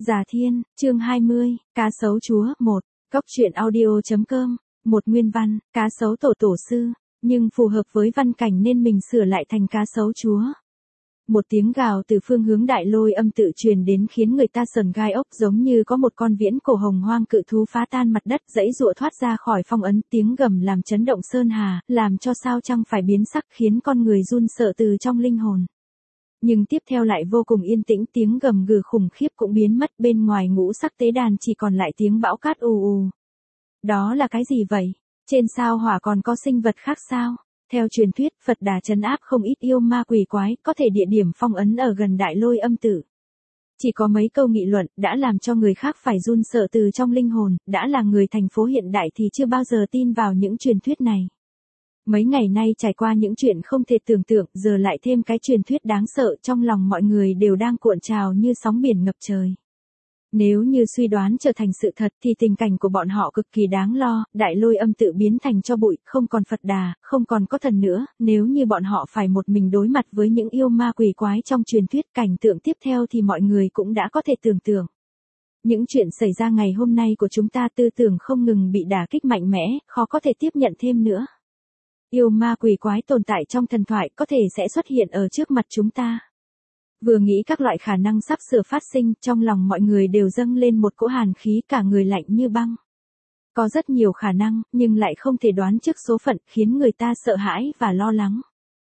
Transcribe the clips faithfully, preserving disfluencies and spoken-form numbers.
Già Thiên, chương hai mươi, Cá sấu chúa, một, Cốc truyện audio.com, một nguyên văn, cá sấu tổ tổ sư, nhưng phù hợp với văn cảnh nên mình sửa lại thành cá sấu chúa. Một tiếng gào từ phương hướng đại lôi âm tự truyền đến khiến người ta sờn gai ốc, giống như có một con viễn cổ hồng hoang cự thú phá tan mặt đất, giãy giụa thoát ra khỏi phong ấn, tiếng gầm làm chấn động sơn hà, làm cho sao trăng phải biến sắc, khiến con người run sợ từ trong linh hồn. Nhưng tiếp theo lại vô cùng yên tĩnh, tiếng gầm gừ khủng khiếp cũng biến mất, bên ngoài ngũ sắc tế đàn chỉ còn lại tiếng bão cát ù ù. Đó là cái gì vậy? Trên sao hỏa còn có sinh vật khác sao? Theo truyền thuyết, Phật Đà trấn áp không ít yêu ma quỷ quái, có thể địa điểm phong ấn ở gần đại lôi âm tự. Chỉ có mấy câu nghị luận đã làm cho người khác phải run sợ từ trong linh hồn, đã là người thành phố hiện đại thì chưa bao giờ tin vào những truyền thuyết này. Mấy ngày nay trải qua những chuyện không thể tưởng tượng, giờ lại thêm cái truyền thuyết đáng sợ, trong lòng mọi người đều đang cuộn trào như sóng biển ngập trời. Nếu như suy đoán trở thành sự thật thì tình cảnh của bọn họ cực kỳ đáng lo, đại lôi âm tự biến thành tro bụi, không còn Phật Đà, không còn có thần nữa, nếu như bọn họ phải một mình đối mặt với những yêu ma quỷ quái trong truyền thuyết, cảnh tượng tiếp theo thì mọi người cũng đã có thể tưởng tượng. Những chuyện xảy ra ngày hôm nay của chúng ta tư tưởng không ngừng bị đả kích mạnh mẽ, khó có thể tiếp nhận thêm nữa. Yêu ma quỷ quái tồn tại trong thần thoại có thể sẽ xuất hiện ở trước mặt chúng ta. Vừa nghĩ các loại khả năng sắp sửa phát sinh, trong lòng mọi người đều dâng lên một cỗ hàn khí, cả người lạnh như băng. Có rất nhiều khả năng, nhưng lại không thể đoán trước số phận, khiến người ta sợ hãi và lo lắng.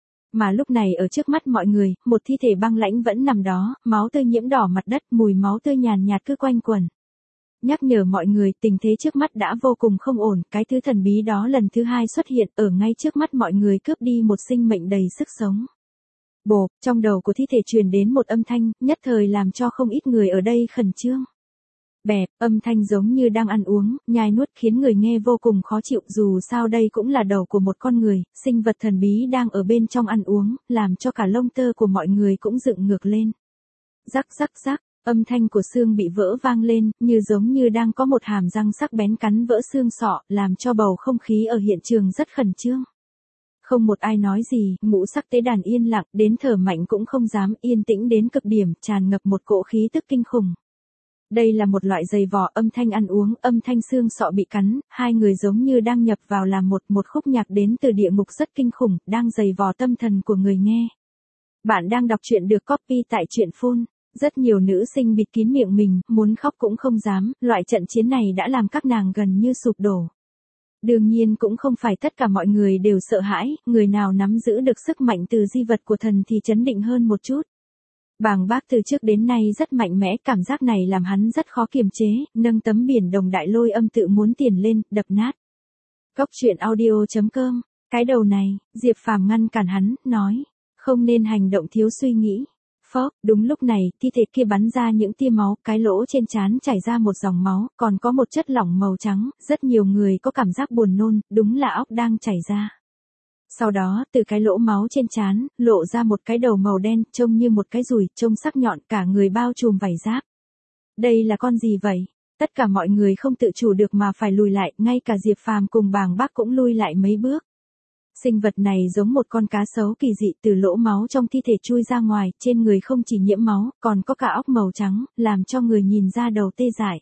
Mà lúc này ở trước mắt mọi người, một thi thể băng lãnh vẫn nằm đó, máu tươi nhiễm đỏ mặt đất, mùi máu tươi nhàn nhạt cứ quanh quẩn. Nhắc nhở mọi người, tình thế trước mắt đã vô cùng không ổn, cái thứ thần bí đó lần thứ hai xuất hiện, ở ngay trước mắt mọi người, cướp đi một sinh mệnh đầy sức sống. Bộp, trong đầu của thi thể truyền đến một âm thanh, nhất thời làm cho không ít người ở đây khẩn trương. Bẹp, âm thanh giống như đang ăn uống, nhai nuốt, khiến người nghe vô cùng khó chịu, dù sao đây cũng là đầu của một con người, sinh vật thần bí đang ở bên trong ăn uống, làm cho cả lông tơ của mọi người cũng dựng ngược lên. Rắc rắc rắc, âm thanh của xương bị vỡ vang lên, như giống như đang có một hàm răng sắc bén cắn vỡ xương sọ, làm cho bầu không khí ở hiện trường rất khẩn trương. Không một ai nói gì, ngũ sắc tế đàn yên lặng, đến thở mạnh cũng không dám, yên tĩnh đến cực điểm, tràn ngập một cỗ khí tức kinh khủng. Đây là một loại giày vò, âm thanh ăn uống, âm thanh xương sọ bị cắn, hai người giống như đang nhập vào làm một, một khúc nhạc đến từ địa ngục rất kinh khủng, đang giày vò tâm thần của người nghe. Bạn đang đọc truyện được copy tại truyện phun. Rất nhiều nữ sinh bịt kín miệng mình, muốn khóc cũng không dám, loại trận chiến này đã làm các nàng gần như sụp đổ. Đương nhiên cũng không phải tất cả mọi người đều sợ hãi, người nào nắm giữ được sức mạnh từ di vật của thần thì chấn định hơn một chút. Bàng Bác từ trước đến nay rất mạnh mẽ, cảm giác này làm hắn rất khó kiềm chế, nâng tấm biển đồng đại lôi âm tự muốn tiền lên, đập nát. Cốc truyện audio.com, cái đầu này, Diệp Phàm ngăn cản hắn, nói, không nên hành động thiếu suy nghĩ. Phốc, đúng lúc này, thi thể kia bắn ra những tia máu, cái lỗ trên trán chảy ra một dòng máu, còn có một chất lỏng màu trắng, rất nhiều người có cảm giác buồn nôn, đúng là óc đang chảy ra. Sau đó, từ cái lỗ máu trên trán, lộ ra một cái đầu màu đen, trông như một cái dùi, trông sắc nhọn, cả người bao trùm vảy giáp. Đây là con gì vậy? Tất cả mọi người không tự chủ được mà phải lùi lại, ngay cả Diệp Phàm cùng Bàng Bác cũng lui lại mấy bước. Sinh vật này giống một con cá sấu kỳ dị, từ lỗ máu trong thi thể chui ra ngoài, trên người không chỉ nhiễm máu, còn có cả óc màu trắng, làm cho người nhìn ra đầu tê dại.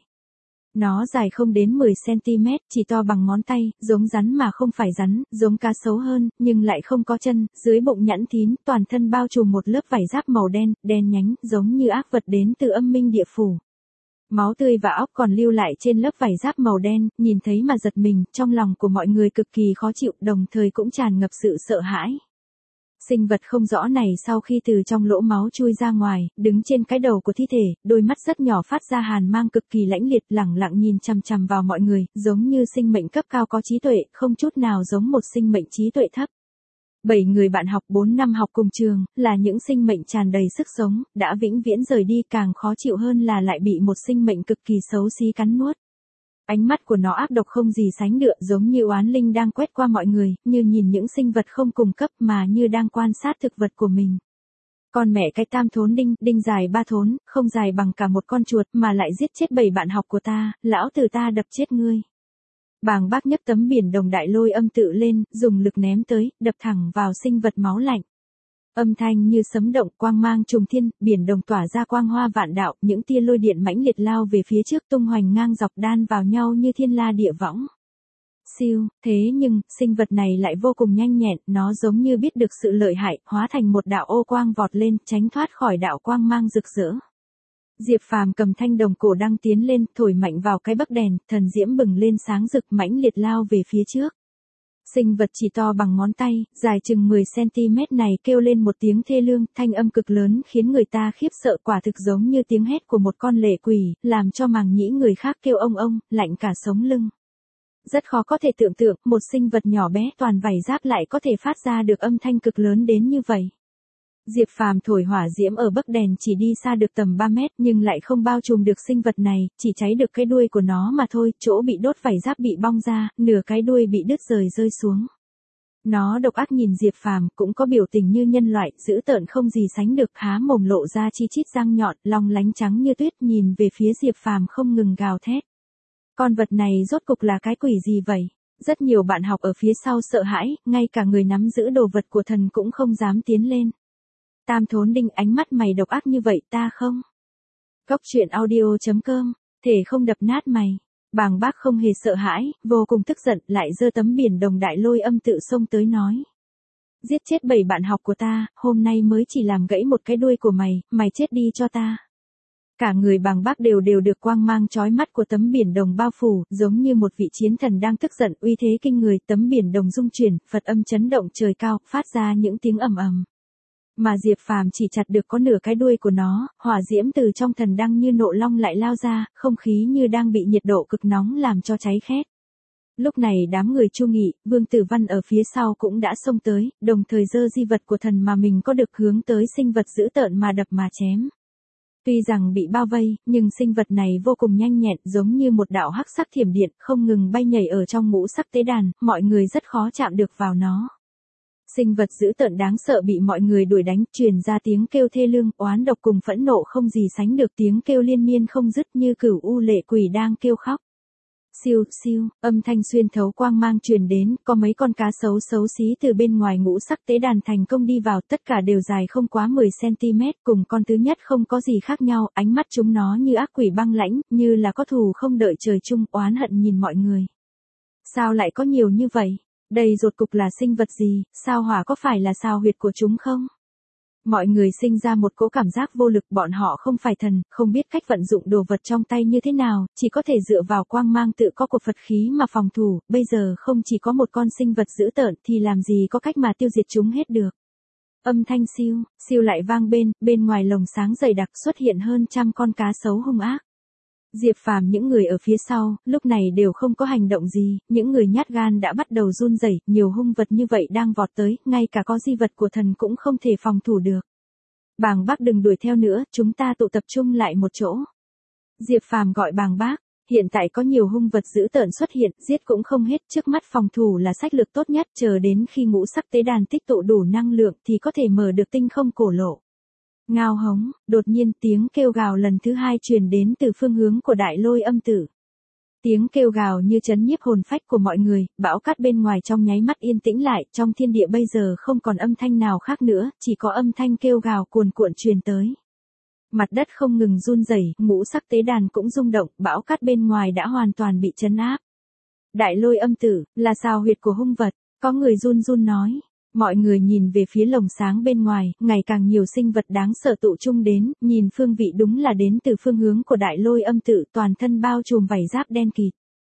Nó dài không đến mười xăng-ti-mét, chỉ to bằng ngón tay, giống rắn mà không phải rắn, giống cá sấu hơn, nhưng lại không có chân, dưới bụng nhẵn thín, toàn thân bao trùm một lớp vảy giáp màu đen, đen nhánh, giống như ác vật đến từ âm minh địa phủ. Máu tươi và óc còn lưu lại trên lớp vảy giáp màu đen, nhìn thấy mà giật mình, trong lòng của mọi người cực kỳ khó chịu, đồng thời cũng tràn ngập sự sợ hãi. Sinh vật không rõ này sau khi từ trong lỗ máu chui ra ngoài, đứng trên cái đầu của thi thể, đôi mắt rất nhỏ phát ra hàn mang cực kỳ lãnh liệt, lẳng lặng nhìn chằm chằm vào mọi người, giống như sinh mệnh cấp cao có trí tuệ, không chút nào giống một sinh mệnh trí tuệ thấp. Bảy người bạn học bốn năm học cùng trường, là những sinh mệnh tràn đầy sức sống, đã vĩnh viễn rời đi, càng khó chịu hơn là lại bị một sinh mệnh cực kỳ xấu xí cắn nuốt. Ánh mắt của nó ác độc không gì sánh được, giống như oán linh đang quét qua mọi người, như nhìn những sinh vật không cùng cấp mà như đang quan sát thực vật của mình. Con mẹ cái tam thốn đinh, đinh dài ba thốn, không dài bằng cả một con chuột mà lại giết chết bảy bạn học của ta, lão tử ta đập chết ngươi. Bàng Bác nhấc tấm biển đồng đại lôi âm tự lên, dùng lực ném tới, đập thẳng vào sinh vật máu lạnh. Âm thanh như sấm động, quang mang trùng thiên, biển đồng tỏa ra quang hoa vạn đạo, những tia lôi điện mãnh liệt lao về phía trước tung hoành ngang dọc đan vào nhau như thiên la địa võng. Siêu, thế nhưng, sinh vật này lại vô cùng nhanh nhẹn, nó giống như biết được sự lợi hại, hóa thành một đạo ô quang vọt lên, tránh thoát khỏi đạo quang mang rực rỡ. Diệp Phàm cầm thanh đồng cổ đăng tiến lên, thổi mạnh vào cái bấc đèn, thần diễm bừng lên sáng rực mãnh liệt lao về phía trước. Sinh vật chỉ to bằng ngón tay, dài chừng mười xăng-ti-mét này kêu lên một tiếng thê lương, thanh âm cực lớn khiến người ta khiếp sợ, quả thực giống như tiếng hét của một con lệ quỷ, làm cho màng nhĩ người khác kêu ông ông, lạnh cả sống lưng. Rất khó có thể tưởng tượng, một sinh vật nhỏ bé toàn vảy giáp lại có thể phát ra được âm thanh cực lớn đến như vậy. Diệp Phàm thổi hỏa diễm ở bấc đèn chỉ đi xa được tầm ba mét nhưng lại không bao trùm được sinh vật này, chỉ cháy được cái đuôi của nó mà thôi, chỗ bị đốt vảy giáp bị bong ra, nửa cái đuôi bị đứt rời rơi xuống. Nó độc ác nhìn Diệp Phàm, cũng có biểu tình như nhân loại, dữ tợn không gì sánh được, há mồm lộ ra chi chít răng nhọn, long lánh trắng như tuyết, nhìn về phía Diệp Phàm không ngừng gào thét. Con vật này rốt cục là cái quỷ gì vậy? Rất nhiều bạn học ở phía sau sợ hãi, ngay cả người nắm giữ đồ vật của thần cũng không dám tiến lên. Tam Thốn Đinh, ánh mắt mày độc ác như vậy ta không? Cốc truyện audio chấm com, thể không đập nát mày. Bàng Bác không hề sợ hãi, vô cùng tức giận, lại giơ tấm biển đồng đại lôi âm tự xông tới nói. Giết chết bảy bạn học của ta, hôm nay mới chỉ làm gãy một cái đuôi của mày, mày chết đi cho ta. Cả người Bàng Bác đều đều được quang mang chói mắt của tấm biển đồng bao phủ, giống như một vị chiến thần đang tức giận, uy thế kinh người, tấm biển đồng rung chuyển, Phật âm chấn động trời cao, phát ra những tiếng ầm ầm. Mà Diệp Phàm chỉ chặt được có nửa cái đuôi của nó, hỏa diễm từ trong thần đăng như nộ long lại lao ra, không khí như đang bị nhiệt độ cực nóng làm cho cháy khét. Lúc này đám người Chu Nghị, Vương Tử Văn ở phía sau cũng đã xông tới, đồng thời giơ di vật của thần mà mình có được hướng tới sinh vật dữ tợn mà đập mà chém. Tuy rằng bị bao vây, nhưng sinh vật này vô cùng nhanh nhẹn, giống như một đạo hắc sắc thiểm điện, không ngừng bay nhảy ở trong ngũ sắc tế đàn, mọi người rất khó chạm được vào nó. Sinh vật dữ tợn đáng sợ bị mọi người đuổi đánh, truyền ra tiếng kêu thê lương, oán độc cùng phẫn nộ không gì sánh được, tiếng kêu liên miên không dứt như cửu u lệ quỷ đang kêu khóc. Siêu, siêu, âm thanh xuyên thấu quang mang truyền đến, có mấy con cá sấu xấu xí từ bên ngoài ngũ sắc tế đàn thành công đi vào, tất cả đều dài không quá mười xăng-ti-mét, cùng con thứ nhất không có gì khác nhau, ánh mắt chúng nó như ác quỷ băng lãnh, như là có thù không đợi trời chung, oán hận nhìn mọi người. Sao lại có nhiều như vậy? Đây rốt cục là sinh vật gì, sao hỏa có phải là sao huyệt của chúng không? Mọi người sinh ra một cỗ cảm giác vô lực, bọn họ không phải thần, không biết cách vận dụng đồ vật trong tay như thế nào, chỉ có thể dựa vào quang mang tự có của Phật khí mà phòng thủ, bây giờ không chỉ có một con sinh vật dữ tợn thì làm gì có cách mà tiêu diệt chúng hết được. Âm thanh siêu, siêu lại vang bên, bên ngoài lồng sáng dày đặc xuất hiện hơn trăm con cá sấu hung ác. Diệp Phàm những người ở phía sau, lúc này đều không có hành động gì, những người nhát gan đã bắt đầu run rẩy, nhiều hung vật như vậy đang vọt tới, ngay cả có di vật của thần cũng không thể phòng thủ được. Bàng Bác đừng đuổi theo nữa, chúng ta tụ tập trung lại một chỗ. Diệp Phàm gọi Bàng Bác, hiện tại có nhiều hung vật dữ tợn xuất hiện, giết cũng không hết, trước mắt phòng thủ là sách lược tốt nhất, chờ đến khi ngũ sắc tế đàn tích tụ đủ năng lượng thì có thể mở được tinh không cổ lộ. Ngao hống, đột nhiên tiếng kêu gào lần thứ hai truyền đến từ phương hướng của đại lôi âm tử. Tiếng kêu gào như chấn nhiếp hồn phách của mọi người, bão cát bên ngoài trong nháy mắt yên tĩnh lại, trong thiên địa bây giờ không còn âm thanh nào khác nữa, chỉ có âm thanh kêu gào cuồn cuộn truyền tới. Mặt đất không ngừng run rẩy, ngũ sắc tế đàn cũng rung động, bão cát bên ngoài đã hoàn toàn bị chấn áp. Đại lôi âm tử, là sao huyệt của hung vật, có người run run nói. Mọi người nhìn về phía lồng sáng bên ngoài, ngày càng nhiều sinh vật đáng sợ tụ chung đến, nhìn phương vị đúng là đến từ phương hướng của đại lôi âm tự, toàn thân bao trùm vảy giáp đen kịt.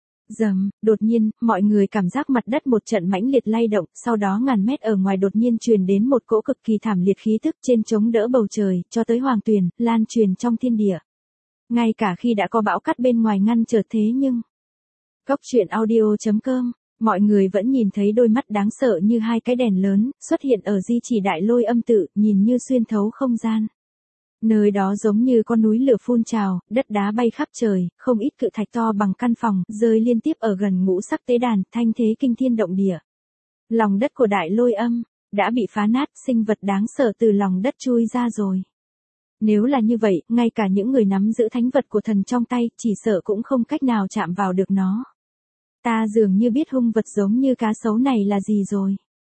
Dầm, đột nhiên, mọi người cảm giác mặt đất một trận mãnh liệt lay động, sau đó ngàn mét ở ngoài đột nhiên truyền đến một cỗ cực kỳ thảm liệt khí tức trên chống đỡ bầu trời, cho tới hoàng tuyền, lan truyền trong thiên địa. Ngay cả khi đã có bão cát bên ngoài ngăn trở thế nhưng... Cốc truyện audio chấm com, mọi người vẫn nhìn thấy đôi mắt đáng sợ như hai cái đèn lớn, xuất hiện ở di chỉ đại lôi âm tự, nhìn như xuyên thấu không gian. Nơi đó giống như con núi lửa phun trào, đất đá bay khắp trời, không ít cự thạch to bằng căn phòng, rơi liên tiếp ở gần ngũ sắc tế đàn, thanh thế kinh thiên động địa. Lòng đất của đại lôi âm, đã bị phá nát, sinh vật đáng sợ từ lòng đất chui ra rồi. Nếu là như vậy, ngay cả những người nắm giữ thánh vật của thần trong tay, chỉ sợ cũng không cách nào chạm vào được nó. Ta dường như biết hung vật giống như cá sấu này là gì rồi.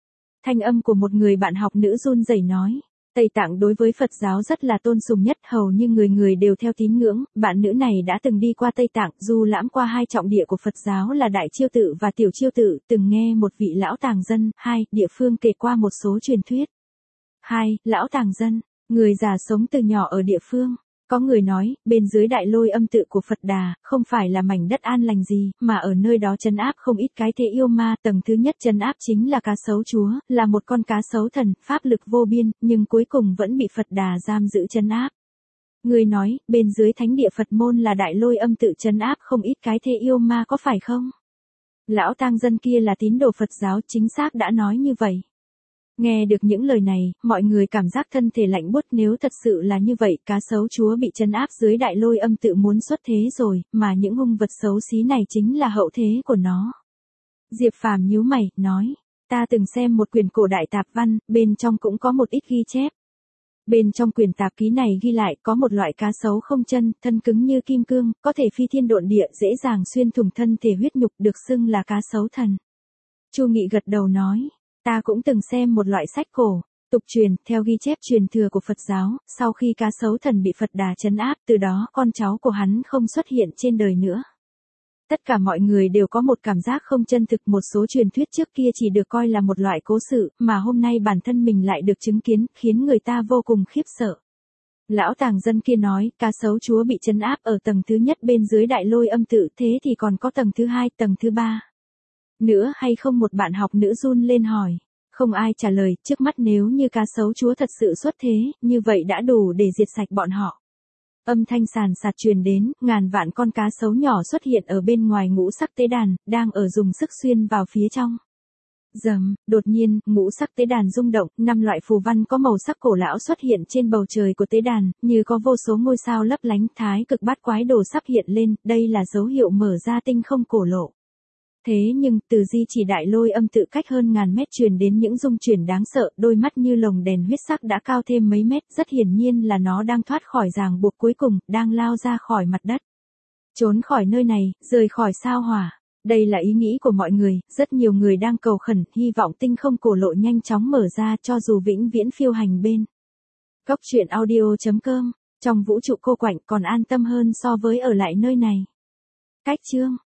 Thanh âm của một người bạn học nữ run rẩy nói. Tây Tạng đối với Phật giáo rất là tôn sùng nhất, hầu như người người đều theo tín ngưỡng. Bạn nữ này đã từng đi qua Tây Tạng, du lãm qua hai trọng địa của Phật giáo là Đại Chiêu Tự và Tiểu Chiêu Tự, từng nghe một vị lão tàng dân, hai, địa phương kể qua một số truyền thuyết. Hai, lão tàng dân, người già sống từ nhỏ ở địa phương. Có người nói, bên dưới đại lôi âm tự của Phật Đà, không phải là mảnh đất an lành gì, mà ở nơi đó trấn áp không ít cái thế yêu ma. Tầng thứ nhất trấn áp chính là cá sấu chúa, là một con cá sấu thần, pháp lực vô biên, nhưng cuối cùng vẫn bị Phật Đà giam giữ trấn áp. Người nói, bên dưới thánh địa Phật môn là đại lôi âm tự trấn áp không ít cái thế yêu ma có phải không? Lão tang dân kia là tín đồ Phật giáo, chính xác đã nói như vậy. Nghe được những lời này, mọi người cảm giác thân thể lạnh buốt. Nếu thật sự là như vậy, cá sấu chúa bị trấn áp dưới đại lôi âm tự muốn xuất thế rồi, mà những hung vật xấu xí này chính là hậu thế của nó. Diệp Phàm nhíu mày, nói, ta từng xem một quyển cổ đại tạp văn, bên trong cũng có một ít ghi chép. Bên trong quyển tạp ký này ghi lại có một loại cá sấu không chân, thân cứng như kim cương, có thể phi thiên độn địa, dễ dàng xuyên thủng thân thể huyết nhục, được xưng là cá sấu thần. Chu Nghị gật đầu nói. Ta cũng từng xem một loại sách cổ, tục truyền, theo ghi chép truyền thừa của Phật giáo, sau khi cá sấu thần bị Phật Đà trấn áp, từ đó con cháu của hắn không xuất hiện trên đời nữa. Tất cả mọi người đều có một cảm giác không chân thực, một số truyền thuyết trước kia chỉ được coi là một loại cố sự, mà hôm nay bản thân mình lại được chứng kiến, khiến người ta vô cùng khiếp sợ. Lão tàng dân kia nói, cá sấu chúa bị trấn áp ở tầng thứ nhất bên dưới đại lôi âm tự, thế thì còn có tầng thứ hai, tầng thứ ba. Nữa hay không? Một bạn học nữ run lên hỏi. Không ai trả lời, trước mắt nếu như cá sấu chúa thật sự xuất thế, như vậy đã đủ để diệt sạch bọn họ. Âm thanh sàn sạt truyền đến, ngàn vạn con cá sấu nhỏ xuất hiện ở bên ngoài ngũ sắc tế đàn, đang ở dùng sức xuyên vào phía trong. Dầm, đột nhiên, ngũ sắc tế đàn rung động, năm loại phù văn có màu sắc cổ lão xuất hiện trên bầu trời của tế đàn, như có vô số ngôi sao lấp lánh. Thái cực bát quái đồ sắp hiện lên, đây là dấu hiệu mở ra tinh không cổ lộ. Thế nhưng, từ di chỉ đại lôi âm tự cách hơn ngàn mét truyền đến những rung chuyển đáng sợ, đôi mắt như lồng đèn huyết sắc đã cao thêm mấy mét, rất hiển nhiên là nó đang thoát khỏi ràng buộc cuối cùng, đang lao ra khỏi mặt đất. Trốn khỏi nơi này, rời khỏi sao hỏa. Đây là ý nghĩ của mọi người, rất nhiều người đang cầu khẩn, hy vọng tinh không cổ lộ nhanh chóng mở ra cho dù vĩnh viễn phiêu hành bên. Cốc truyện audio chấm com, trong vũ trụ cô quạnh còn an tâm hơn so với ở lại nơi này. Cách chương